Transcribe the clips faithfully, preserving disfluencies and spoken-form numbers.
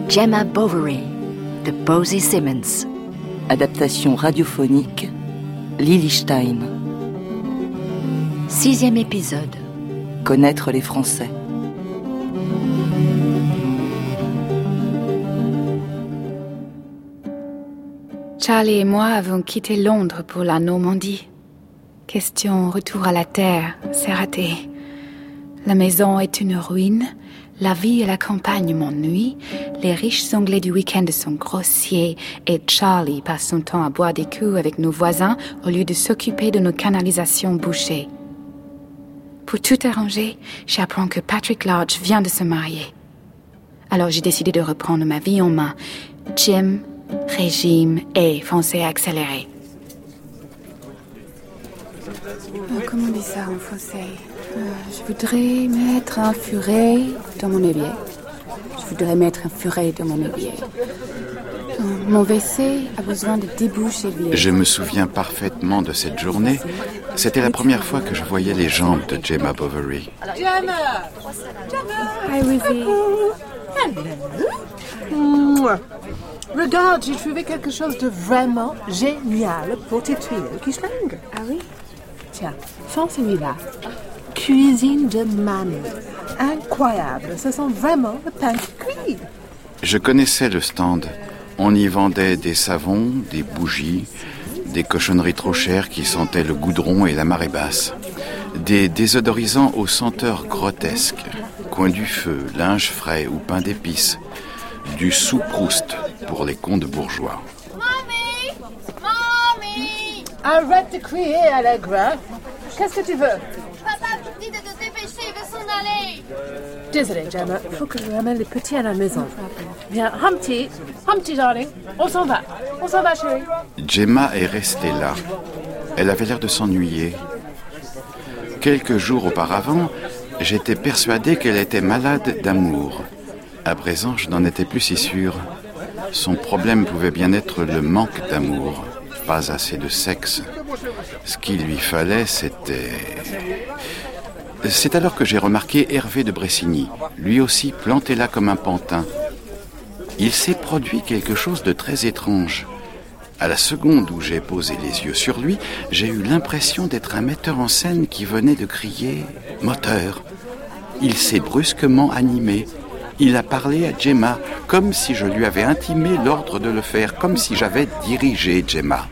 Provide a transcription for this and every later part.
Gemma Bovary de Posey Simmons. Adaptation radiophonique Lily Stein. Sixième épisode. Connaître les Français. Charlie et moi avons quitté Londres pour la Normandie. Question retour à la terre, c'est raté. La maison est une ruine, la vie à la campagne m'ennuie, les riches anglais du week-end sont grossiers et Charlie passe son temps à boire des coups avec nos voisins au lieu de s'occuper de nos canalisations bouchées. Pour tout arranger, j'apprends que Patrick Large vient de se marier. Alors j'ai décidé de reprendre ma vie en main. Gym, régime et foncé accéléré. Oh, comment on dit ça en français? euh, Je voudrais mettre un furet dans mon évier. Je voudrais mettre un furet dans mon évier. Euh, mon W C a besoin de débouches évier. Je me souviens parfaitement de cette journée. C'était la première fois que je voyais les jambes de Gemma Bovary. Gemma! Hi, Wizzy. Hello. Regarde, j'ai trouvé quelque chose de vraiment génial pour tes tuyaux qui schlinguent. Ah oui? Tiens, prends celui-là. Cuisine de mamie. Incroyable, ce sent vraiment le pain qui cuit. Je connaissais le stand. On y vendait des savons, des bougies, des cochonneries trop chères qui sentaient le goudron et la marée basse. Des désodorisants aux senteurs grotesques. Coin du feu, linge frais ou pain d'épices. Du sous-Proust pour les contes bourgeois. Mamie! Mamie! Arrête de crier, Allegra. Qu'est-ce que tu veux? Papa te dit de te dépêcher, il veut s'en aller. Désolée, Gemma, il faut que je ramène les petits à la maison. Viens, Humpty, Humpty, darling, on s'en va. On s'en va, chérie. Gemma est restée là. Elle avait l'air de s'ennuyer. Quelques jours auparavant, j'étais persuadé qu'elle était malade d'amour. À présent, je n'en étais plus si sûr. Son problème pouvait bien être le manque d'amour, pas assez de sexe. Ce qu'il lui fallait, c'était... C'est alors que j'ai remarqué Hervé de Bressigny, lui aussi planté là comme un pantin. Il s'est produit quelque chose de très étrange. À la seconde où j'ai posé les yeux sur lui, j'ai eu l'impression d'être un metteur en scène qui venait de crier « moteur ». Il s'est brusquement animé. Il a parlé à Gemma, comme si je lui avais intimé l'ordre de le faire, comme si j'avais dirigé Gemma.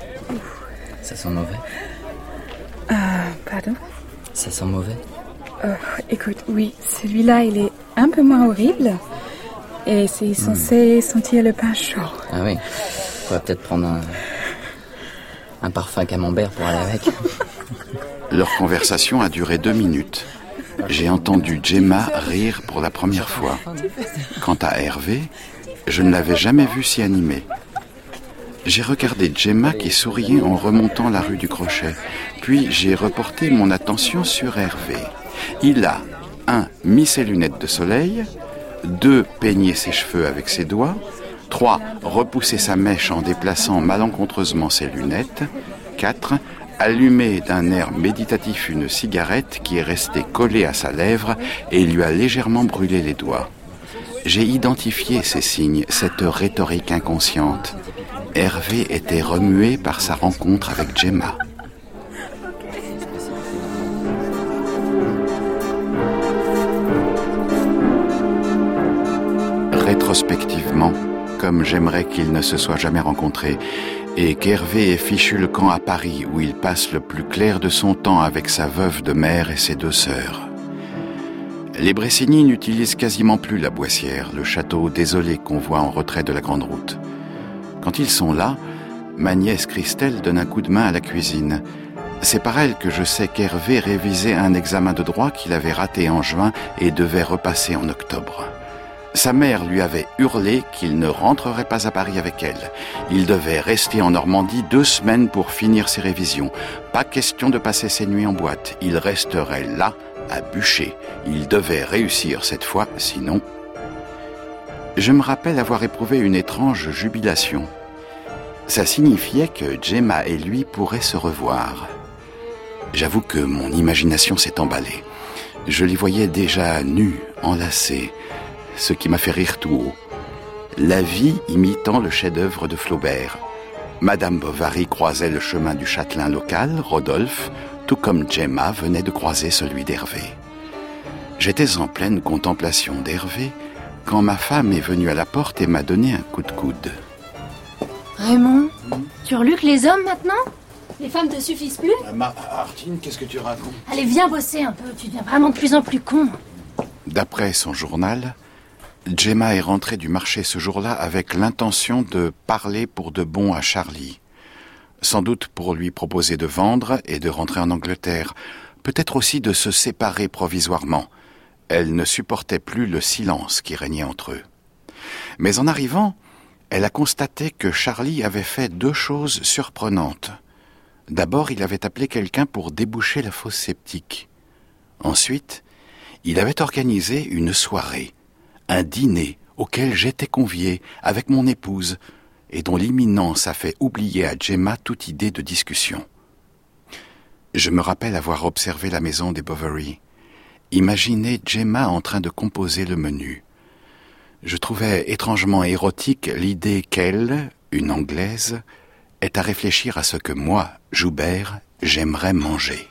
Ça sent mauvais. Euh, pardon? Ça sent mauvais. Euh, écoute, oui, celui-là, il est un peu moins horrible. Et c'est censé mmh. sentir le pain chaud. Ah oui. On va peut-être prendre un, un parfum camembert pour aller avec. Leur conversation a duré deux minutes. J'ai entendu Gemma rire pour la première fois. Quant à Hervé, je ne l'avais jamais vu si animé. J'ai regardé Gemma qui souriait en remontant la rue du Crochet. Puis j'ai reporté mon attention sur Hervé. Il a, un, mis ses lunettes de soleil, deux, peigné ses cheveux avec ses doigts, trois, repoussé sa mèche en déplaçant malencontreusement ses lunettes, quatre, allumé d'un air méditatif une cigarette qui est restée collée à sa lèvre et lui a légèrement brûlé les doigts. J'ai identifié ces signes, cette rhétorique inconsciente. Hervé était remué par sa rencontre avec Gemma. Rétrospectivement, comme j'aimerais qu'ils ne se soient jamais rencontrés, et qu'Hervé ait fichu le camp à Paris où il passe le plus clair de son temps avec sa veuve de mère et ses deux sœurs. Les Bressigny n'utilisent quasiment plus la Boissière, le château désolé qu'on voit en retrait de la grande route. Quand ils sont là, ma nièce Christelle donne un coup de main à la cuisine. C'est par elle que je sais qu'Hervé révisait un examen de droit qu'il avait raté en juin et devait repasser en octobre. Sa mère lui avait hurlé qu'il ne rentrerait pas à Paris avec elle. Il devait rester en Normandie deux semaines pour finir ses révisions. Pas question de passer ses nuits en boîte. Il resterait là, à bûcher. Il devait réussir cette fois, sinon... Je me rappelle avoir éprouvé une étrange jubilation. Ça signifiait que Gemma et lui pourraient se revoir. J'avoue que mon imagination s'est emballée. Je les voyais déjà nus, enlacés, ce qui m'a fait rire tout haut. La vie imitant le chef-d'œuvre de Flaubert. Madame Bovary croisait le chemin du châtelain local, Rodolphe, tout comme Gemma venait de croiser celui d'Hervé. J'étais en pleine contemplation d'Hervé quand ma femme est venue à la porte et m'a donné un coup de coude. Raymond, tu reluques les hommes maintenant ? Les femmes te suffisent plus ? euh, Ma Martine, qu'est-ce que tu racontes ? Allez, viens bosser un peu, tu deviens vraiment de plus en plus con. D'après son journal, Gemma est rentrée du marché ce jour-là avec l'intention de parler pour de bon à Charlie. Sans doute pour lui proposer de vendre et de rentrer en Angleterre. Peut-être aussi de se séparer provisoirement. Elle ne supportait plus le silence qui régnait entre eux. Mais en arrivant, elle a constaté que Charlie avait fait deux choses surprenantes. D'abord, il avait appelé quelqu'un pour déboucher la fosse septique. Ensuite, il avait organisé une soirée, un dîner auquel j'étais convié avec mon épouse et dont l'imminence a fait oublier à Gemma toute idée de discussion. Je me rappelle avoir observé la maison des Bovary. Imaginez Gemma en train de composer le menu. Je trouvais étrangement érotique l'idée qu'elle, une Anglaise, est à réfléchir à ce que moi, Joubert, j'aimerais manger.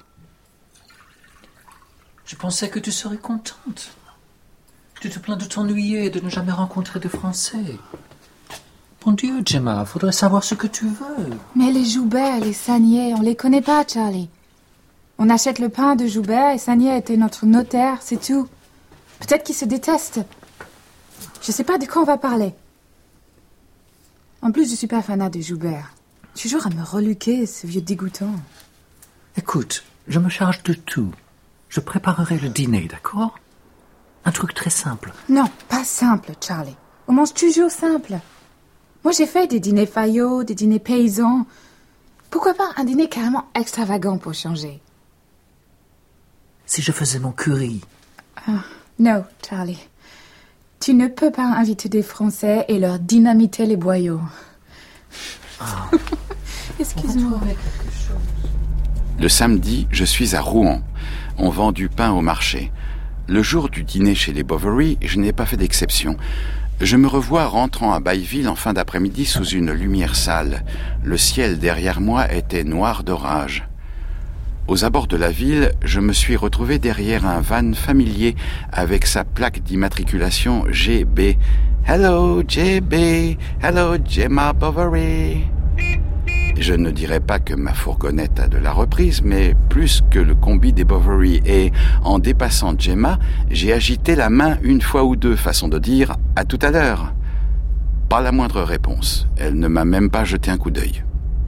Je pensais que tu serais contente. Tu te plains de t'ennuyer et de ne jamais rencontrer de Français. Bon Dieu, Gemma, faudrait savoir ce que tu veux. Mais les Joubert, les Sagnier, on les connaît pas, Charlie. On achète le pain de Joubert et Sagnier était notre notaire, c'est tout. Peut-être qu'ils se détestent. Je sais pas de quoi on va parler. En plus, je suis pas fanat de Joubert. Toujours à me reluquer, ce vieux dégoûtant. Écoute, je me charge de tout. Je préparerai le dîner, d'accord ? Un truc très simple. Non, pas simple, Charlie. On mange toujours simple. Moi, j'ai fait des dîners Fayot, des dîners paysans. Pourquoi pas un dîner carrément extravagant pour changer ? Si je faisais mon curry. Ah, non, Charlie. Tu ne peux pas inviter des Français et leur dynamiter les boyaux. Ah. Excuse-moi. Le samedi, je suis à Rouen. On vend du pain au marché. Le jour du dîner chez les Bovary, je n'ai pas fait d'exception. Je me revois rentrant à Bayville en fin d'après-midi sous une lumière sale. Le ciel derrière moi était noir d'orage. Aux abords de la ville, je me suis retrouvé derrière un van familier avec sa plaque d'immatriculation G B. Hello, G B. Hello, Gemma Bovary. Je ne dirais pas que ma fourgonnette a de la reprise, mais plus que le combi des Bovary. Et en dépassant Gemma, j'ai agité la main une fois ou deux, façon de dire « à tout à l'heure ». Pas la moindre réponse. Elle ne m'a même pas jeté un coup d'œil.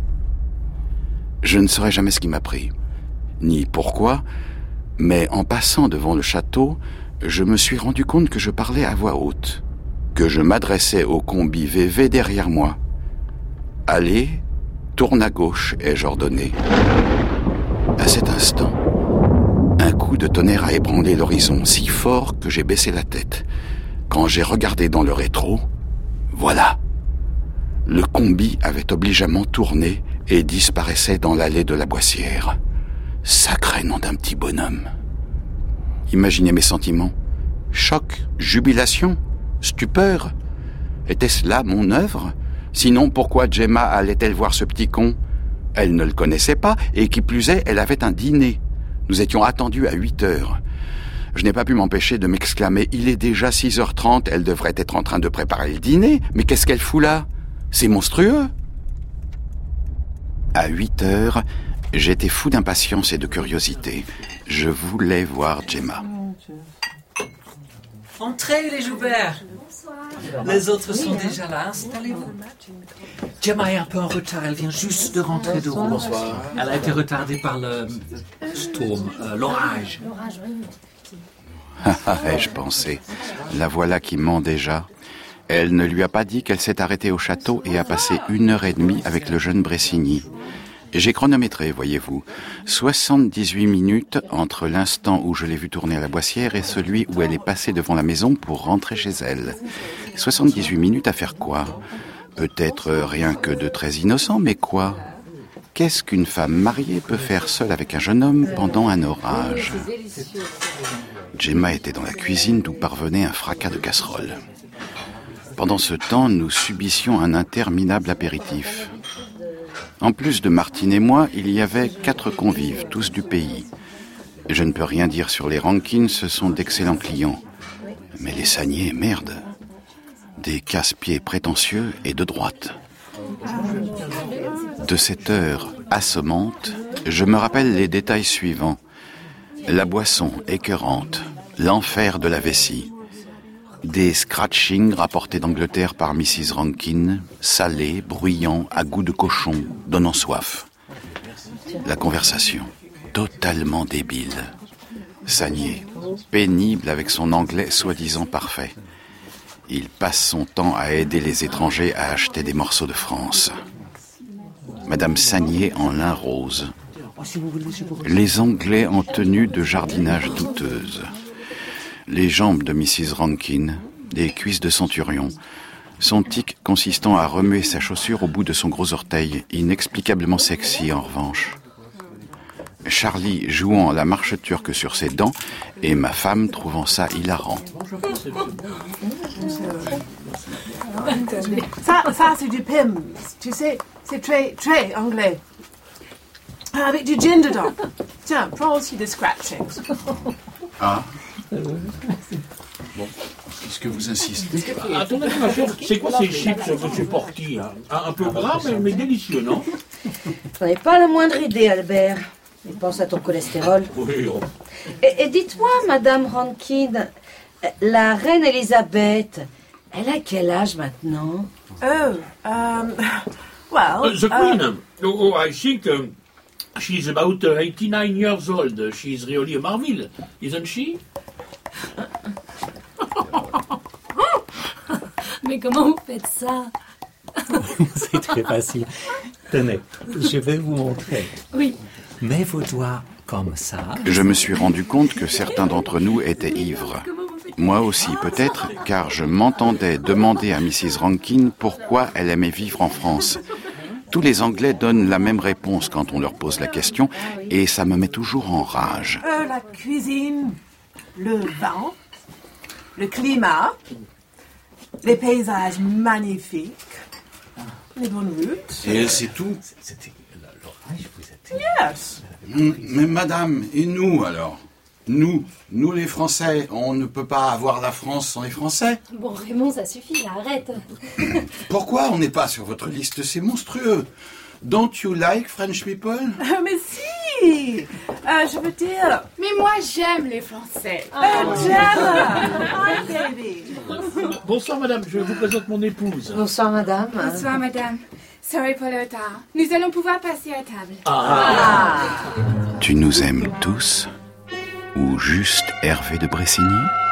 Je ne saurais jamais ce qui m'a pris, ni pourquoi, mais en passant devant le château, je me suis rendu compte que je parlais à voix haute, que je m'adressais au combi V V derrière moi. « Allez !» Tourne à gauche, ai-je ordonné. À cet instant, un coup de tonnerre a ébranlé l'horizon si fort que j'ai baissé la tête. Quand j'ai regardé dans le rétro, voilà. Le combi avait obligeamment tourné et disparaissait dans l'allée de la Boissière. Sacré nom d'un petit bonhomme. Imaginez mes sentiments. Choc, jubilation, stupeur. Était-ce là mon œuvre ? Sinon, pourquoi Gemma allait-elle voir ce petit con ? Elle ne le connaissait pas, et qui plus est, elle avait un dîner. Nous étions attendus à huit heures. Je n'ai pas pu m'empêcher de m'exclamer « Il est déjà six heures trente, elle devrait être en train de préparer le dîner, mais qu'est-ce qu'elle fout là ? C'est monstrueux !» À huit heures, j'étais fou d'impatience et de curiosité. Je voulais voir Gemma. Entrez, les Joubert. Les autres sont déjà là, installez-vous. Gemma est un peu en retard, elle vient juste de rentrer de Rouen. Elle a été retardée par le storm, euh, l'orage. Ai-je pensé. La voilà qui ment déjà. Elle ne lui a pas dit qu'elle s'est arrêtée au château et a passé une heure et demie avec le jeune Bressigny. J'ai chronométré, voyez-vous, soixante-dix-huit minutes entre l'instant où je l'ai vue tourner à la Boissière et celui où elle est passée devant la maison pour rentrer chez elle. soixante-dix-huit minutes à faire quoi ? Peut-être rien que de très innocent, mais quoi ? Qu'est-ce qu'une femme mariée peut faire seule avec un jeune homme pendant un orage ? Gemma était dans la cuisine d'où parvenait un fracas de casserole. Pendant ce temps, nous subissions un interminable apéritif. En plus de Martine et moi, il y avait quatre convives, tous du pays. Je ne peux rien dire sur les Rankins, ce sont d'excellents clients. Mais les Sagnier, merde. Des casse-pieds prétentieux et de droite. De cette heure assommante, je me rappelle les détails suivants. La boisson écœurante, l'enfer de la vessie. Des scratchings rapportés d'Angleterre par missus Rankin, salés, bruyants, à goût de cochon, donnant soif. La conversation, totalement débile. Sagnier, pénible avec son anglais soi-disant parfait. Il passe son temps à aider les étrangers à acheter des morceaux de France. Madame Sagnier en lin rose. Les Anglais en tenue de jardinage douteuse. Les jambes de missus Rankin, des cuisses de centurion, son tic consistant à remuer sa chaussure au bout de son gros orteil, inexplicablement sexy en revanche. Charlie jouant la marche turque sur ses dents et ma femme trouvant ça hilarant. Ça, ça c'est du Pimm's, tu sais, c'est très, très anglais. Avec du gin dedans. Tiens, prends aussi des scratchings. Ah. Bon, est-ce que vous insistez? À ton avis, ma chère, c'est quoi ces chips, monsieur Porty, hein? Un peu gras, mais, mais délicieux, non? J'en ai pas la moindre idée, Albert. Mais pense à ton cholestérol. Oui, oh. Et, et dites-moi, Madame Rankin, la reine Elisabeth, elle a quel âge maintenant? Oh, um, well... Uh, the Queen, uh, oh, oh, I think um, she's about uh, eighty-nine years old. She's really a marvel, isn't she? Mais comment vous faites ça? C'est très facile. Tenez, je vais vous montrer. Oui. Mets vos doigts comme ça. Je me suis rendu compte que certains d'entre nous étaient ivres. Moi aussi, peut-être, car je m'entendais demander à missus Rankin pourquoi elle aimait vivre en France. Tous les Anglais donnent la même réponse quand on leur pose la question, et ça me met toujours en rage. euh, la cuisine, le vin, le climat, les paysages magnifiques, les bonnes routes. Et c'est tout? Yes. Mais madame, et nous alors? Nous, nous les Français, on ne peut pas avoir la France sans les Français? Bon, Raymond, ça suffit, là, arrête. Pourquoi on n'est pas sur votre liste? C'est monstrueux. Don't you like French people? Euh, mais si. euh, Je veux dire... Mais moi, j'aime les Français. Euh, Gemma. Hi, baby. Bonsoir, madame, je vous présente mon épouse. Bonsoir, madame. Bonsoir, madame. Sorry pour le retard. Nous allons pouvoir passer à table. Ah. Tu nous aimes tous? Ou juste Hervé de Bressigny?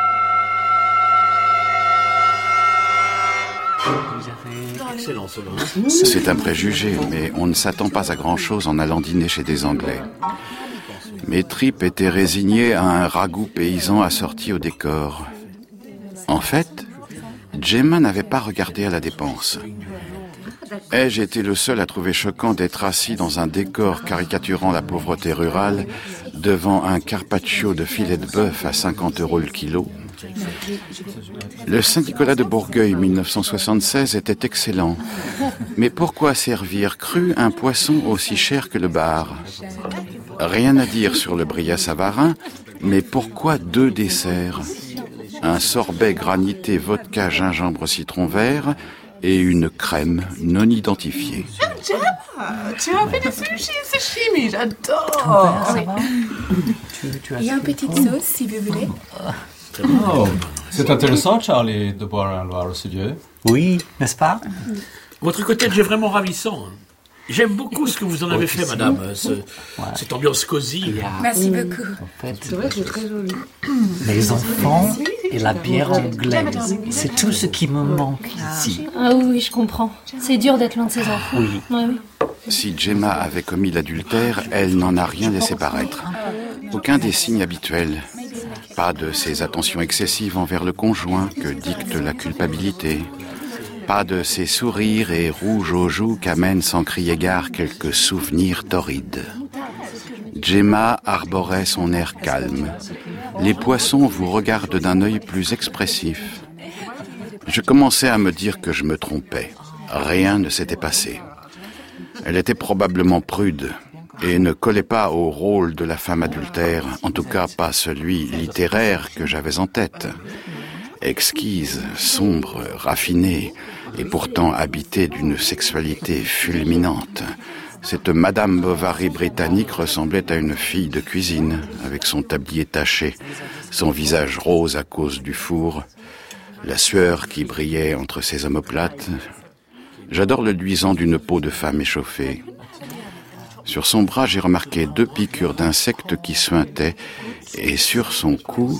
Excellent, cela. C'est un préjugé, mais on ne s'attend pas à grand-chose en allant dîner chez des Anglais. Mes tripes étaient résignées à un ragoût paysan assorti au décor. En fait, Gemma n'avait pas regardé à la dépense. Ai-je été le seul à trouver choquant d'être assis dans un décor caricaturant la pauvreté rurale devant un carpaccio de filet de bœuf à cinquante euros le kilo? Le Saint-Nicolas de Bourgueil mille neuf cent soixante-seize était excellent. Mais pourquoi servir cru un poisson aussi cher que le bar? Rien à dire sur le brillat savarin, mais pourquoi deux desserts? Un sorbet granité vodka gingembre citron vert et une crème non identifiée. Gemma, tu as fait des sushis et sashimi, j'adore. Il y a une petite sauce, si vous voulez. Oh, c'est intéressant, Charlie, de boire un Loire au Studieux. Oui, n'est-ce pas? Votre cottage est vraiment ravissant. J'aime beaucoup ce que vous en avez fait, madame. Ce, ouais. Cette ambiance cosy. Merci beaucoup. En fait, c'est vrai que c'est très joli. Les enfants et la bière anglaise, c'est tout ce qui me manque ici. Ah oui, oui, je comprends. C'est dur d'être loin de ses enfants. Oui. Ouais, oui. Si Gemma avait commis l'adultère, elle n'en a rien laissé paraître. Aucun des signes habituels. Pas de ces attentions excessives envers le conjoint que dicte la culpabilité. Pas de ces sourires et rouges aux joues qu'amènent sans crier gare quelques souvenirs torrides. Gemma arborait son air calme. Les poissons vous regardent d'un œil plus expressif. Je commençais à me dire que je me trompais. Rien ne s'était passé. Elle était probablement prude et ne collait pas au rôle de la femme adultère, en tout cas pas celui littéraire que j'avais en tête. Exquise, sombre, raffinée, et pourtant habitée d'une sexualité fulminante. Cette Madame Bovary britannique ressemblait à une fille de cuisine, avec son tablier taché, son visage rose à cause du four, la sueur qui brillait entre ses omoplates. J'adore le luisant d'une peau de femme échauffée. Sur son bras, j'ai remarqué deux piqûres d'insectes qui suintaient, et sur son cou...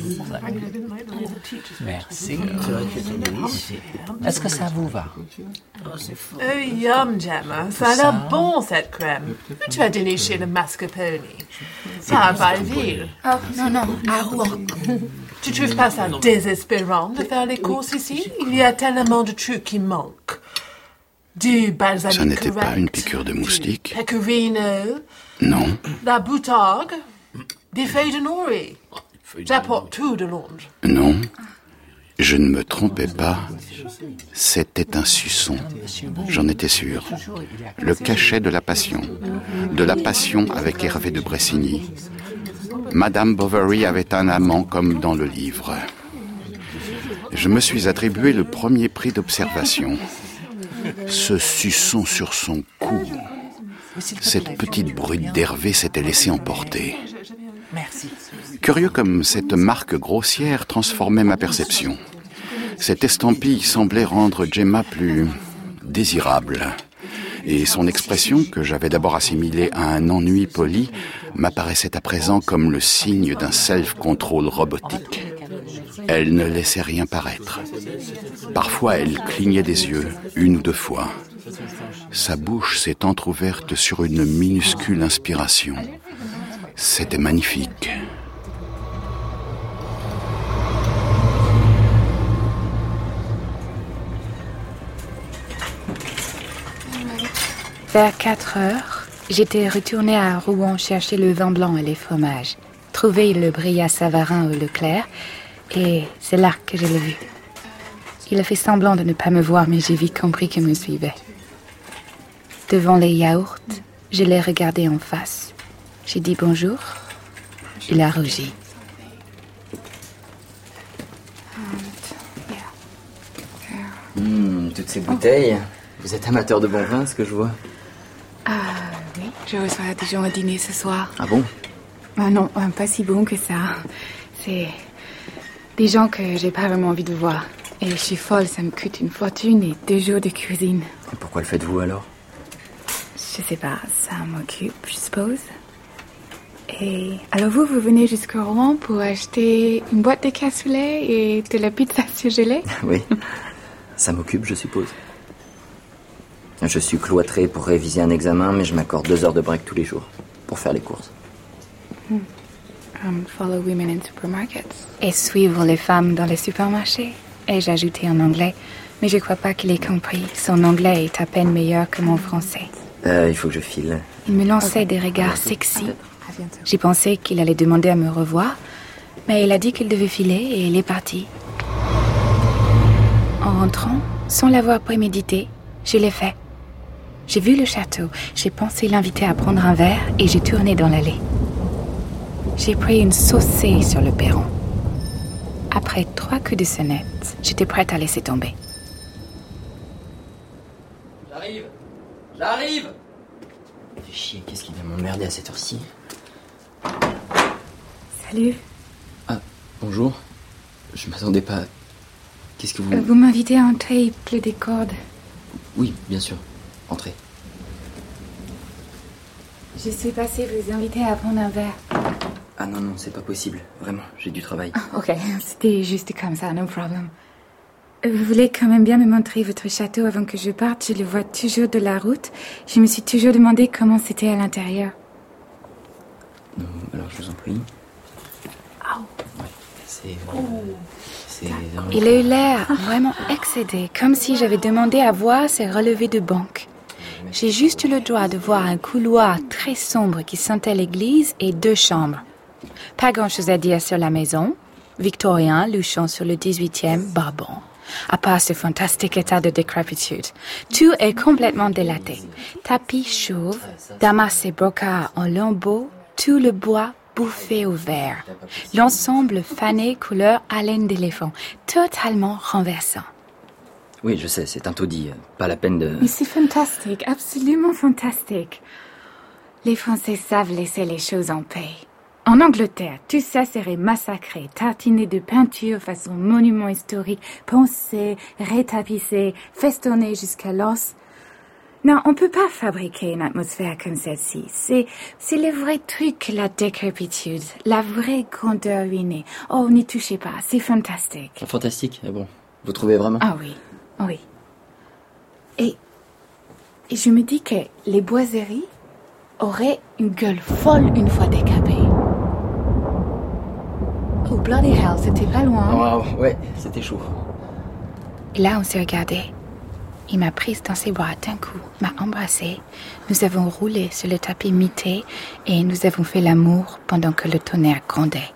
Merci. Est-ce que ça vous va? Oh, yum, Gemma. Ça a l'air bon, cette crème. Tu as dîné chez le Mascarpone. Ça à Belleville. Oh, non, non, à Rouen. Tu trouves pas ça désespérant de faire les courses ici? Il y a tellement de trucs qui manquent. Du balsamique Ça n'était correct, pas une piqûre de moustique? pecorino, Non. la boutargue, des feuilles de nori. J'apporte tout de Londres. Non. Je ne me trompais pas. C'était un suçon. J'en étais sûr. Le cachet de la passion. De la passion avec Hervé de Bressigny. Madame Bovary avait un amant comme dans le livre. Je me suis attribué le premier prix d'observation. Ce suçon sur son cou. Cette petite brute d'Hervé s'était laissée emporter. Merci. Curieux comme cette marque grossière transformait ma perception. Cette estampille semblait rendre Gemma plus désirable. Et son expression, que j'avais d'abord assimilée à un ennui poli, m'apparaissait à présent comme le signe d'un self-control robotique. Elle ne laissait rien paraître. Parfois, elle clignait des yeux, une ou deux fois. Sa bouche s'est entr'ouverte sur une minuscule inspiration. C'était magnifique. Vers quatre heures, j'étais retournée à Rouen chercher le vin blanc et les fromages, trouver le Brillat Savarin au Leclerc, et c'est là que je l'ai vu. Il a fait semblant de ne pas me voir, mais j'ai vite compris qu'il me suivait. Devant les yaourts, je l'ai regardé en face. J'ai dit bonjour. Il a rougi. Mmh, toutes ces bouteilles. Vous êtes amateur de bon vin, ce que je vois. Ah oui, je reçois des gens à dîner ce soir. Ah bon? Ah non, pas si bon que ça. C'est des gens que j'ai pas vraiment envie de voir. Et je suis folle, ça me coûte une fortune et deux jours de cuisine. Et pourquoi le faites-vous alors? Je sais pas, ça m'occupe, je suppose. Et alors vous, vous venez jusqu'au Rouen pour acheter une boîte de cassoulet et de la pizza surgelée? Oui, ça m'occupe, je suppose. Je suis cloîtré pour réviser un examen, mais je m'accorde deux heures de break tous les jours pour faire les courses. Hmm. Um, follow women in supermarkets. Et suivre les femmes dans les supermarchés. Et j'ai ajouté en anglais, mais je crois pas qu'il ait compris. Son anglais est à peine meilleur que mon français. Euh, il faut que je file. Il me lançait des regards sexy. J'ai pensé qu'il allait demander à me revoir, mais il a dit qu'il devait filer et il est parti. En rentrant, sans l'avoir prémédité, je l'ai fait. J'ai vu le château, j'ai pensé l'inviter à prendre un verre et j'ai tourné dans l'allée. J'ai pris une saucée sur le perron. Après trois coups de sonnette, j'étais prête à laisser tomber. J'arrive! J'arrive! Fais chier, qu'est-ce qui vient m'emmerder à cette heure-ci? Salut. Ah, bonjour. Je m'attendais pas... Qu'est-ce que vous... Euh, vous m'invitez à entrer, il pleut des cordes. Oui, bien sûr. Entrez. Je suis passée vous inviter à prendre un verre. Ah non, non, c'est pas possible. Vraiment, j'ai du travail. Ah, ok, c'était juste comme ça, no problem. Vous voulez quand même bien me montrer votre château avant que je parte? Je le vois toujours de la route. Je me suis toujours demandé comment c'était à l'intérieur. Non, alors je vous en prie. Oh. Ouais, c'est... c'est... Il a eu l'air vraiment excédé, comme si j'avais demandé à voir ses relevés de banque. J'ai juste eu le droit de voir un couloir très sombre qui sentait l'église et deux chambres. Pas grand-chose à dire sur la maison. Victorien, louchant sur le dix-huitième, barbant. À part ce fantastique état de décrépitude, tout est complètement délaté. Tapis chauve, damas et brocart en lambeaux, tout le bois bouffé au vert. L'ensemble fané couleur haleine d'éléphant, totalement renversant. Oui, je sais, c'est un taudis. Pas la peine de... Mais c'est fantastique, absolument fantastique. Les Français savent laisser les choses en paix. En Angleterre, tout ça serait massacré, tartiné de peinture façon monument historique, poncé, rétapissé, festonné jusqu'à l'os. Non, on peut pas fabriquer une atmosphère comme celle-ci. C'est, c'est le vrai truc, la décrépitude, la vraie grandeur ruinée. Oh, n'y touchez pas, c'est fantastique. Fantastique, ah bon. Vous trouvez vraiment? Ah oui, oui. Et, et je me dis que les boiseries auraient une gueule folle une fois décapées. Oh, bloody hell, c'était pas loin. Wow, ouais, c'était chaud. Et là, on s'est regardé. Il m'a prise dans ses bras d'un coup, m'a embrassée. Nous avons roulé sur le tapis mité et nous avons fait l'amour pendant que le tonnerre grondait.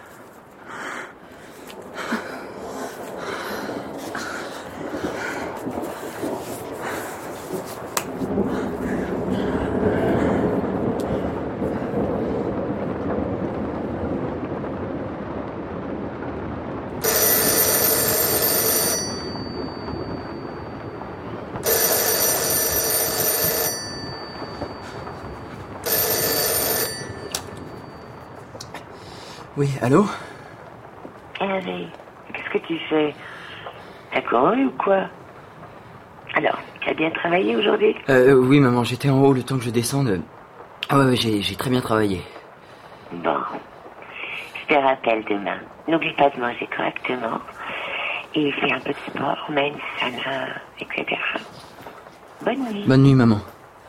Oui, allô? Hervé, qu'est-ce que tu fais? T'as couru ou quoi? Alors, tu as bien travaillé aujourd'hui? Euh, oui, maman, j'étais en haut le temps que je descende. Ah ouais, ouais, j'ai, j'ai très bien travaillé. Bon, je te rappelle demain. N'oublie pas de manger correctement et fais un peu de sport, mets une sana, et cetera. Bonne nuit. Bonne nuit, maman.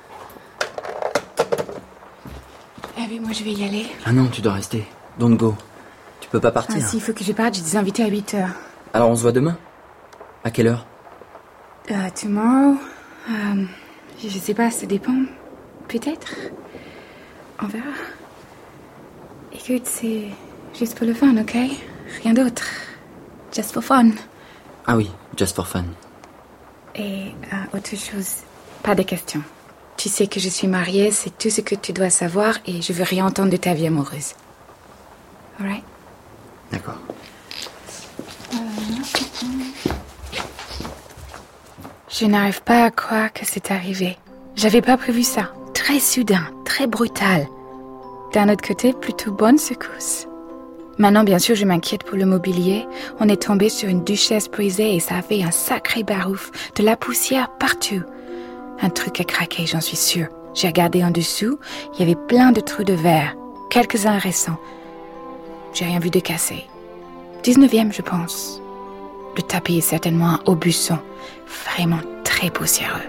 Eh oui, moi je vais y aller. Ah non, tu dois rester. Don't go. Tu peux pas partir. Ah si, il faut que je parte, j'ai des invités à huit heures. Alors on se voit demain? À quelle heure? Euh, tomorrow. Euh, je sais pas, ça dépend. Peut-être. On verra. Écoute, c'est juste pour le fun, ok? Rien d'autre. Just for fun. Ah oui, just for fun. Et euh, autre chose, pas de questions. Tu sais que je suis mariée, c'est tout ce que tu dois savoir et je veux rien entendre de ta vie amoureuse. Alright? D'accord. Euh... Je n'arrive pas à croire que c'est arrivé. J'avais pas prévu ça. Très soudain, très brutal. D'un autre côté, plutôt bonne secousse. Maintenant, bien sûr, je m'inquiète pour le mobilier. On est tombé sur une duchesse brisée et ça a fait un sacré barouf. De la poussière partout. Un truc a craqué, j'en suis sûre. J'ai regardé en dessous, il y avait plein de trous de verre. Quelques-uns récents. J'ai rien vu de cassé. dix-neuvième, je pense. Le tapis est certainement un Aubusson. Vraiment très poussiéreux.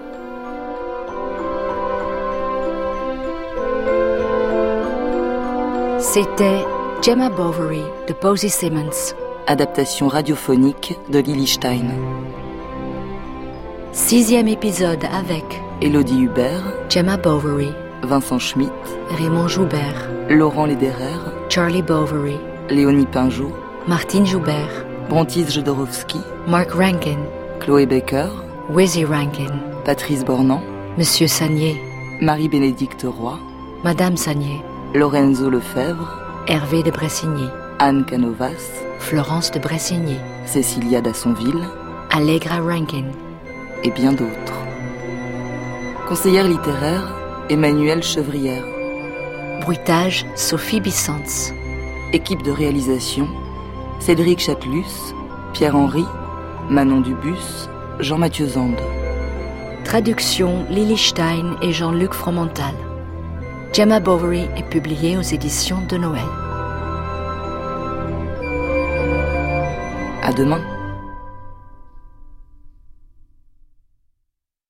C'était Gemma Bovary de Posey Simmons. Adaptation radiophonique de Lily Stein. Sixième épisode avec Élodie Hubert, Gemma Bovary, Vincent Schmitt, Raymond Joubert, Laurent Lederer, Charlie Bovary, Léonie Pinjot, Martine Joubert, Brontis Jodorowsky, Mark Rankin, Chloé Baker, Wizzy Rankin, Patrice Bornand, Monsieur Sagnier, Marie-Bénédicte Roy, Madame Sagnier, Lorenzo Lefebvre, Hervé de Bressigny, Anne Canovas, Florence de Bressigny, Cécilia Dassonville, Allegra Rankin et bien d'autres. Conseillère littéraire, Emmanuelle Chevrière. Bruitage, Sophie Bissantz. Équipe de réalisation, Cédric Chatelus, Pierre-Henry, Manon Dubus, Jean-Mathieu Zande. Traduction, Lily Stein et Jean-Luc Fromental. Gemma Bovary est publiée aux éditions de Noël. À demain.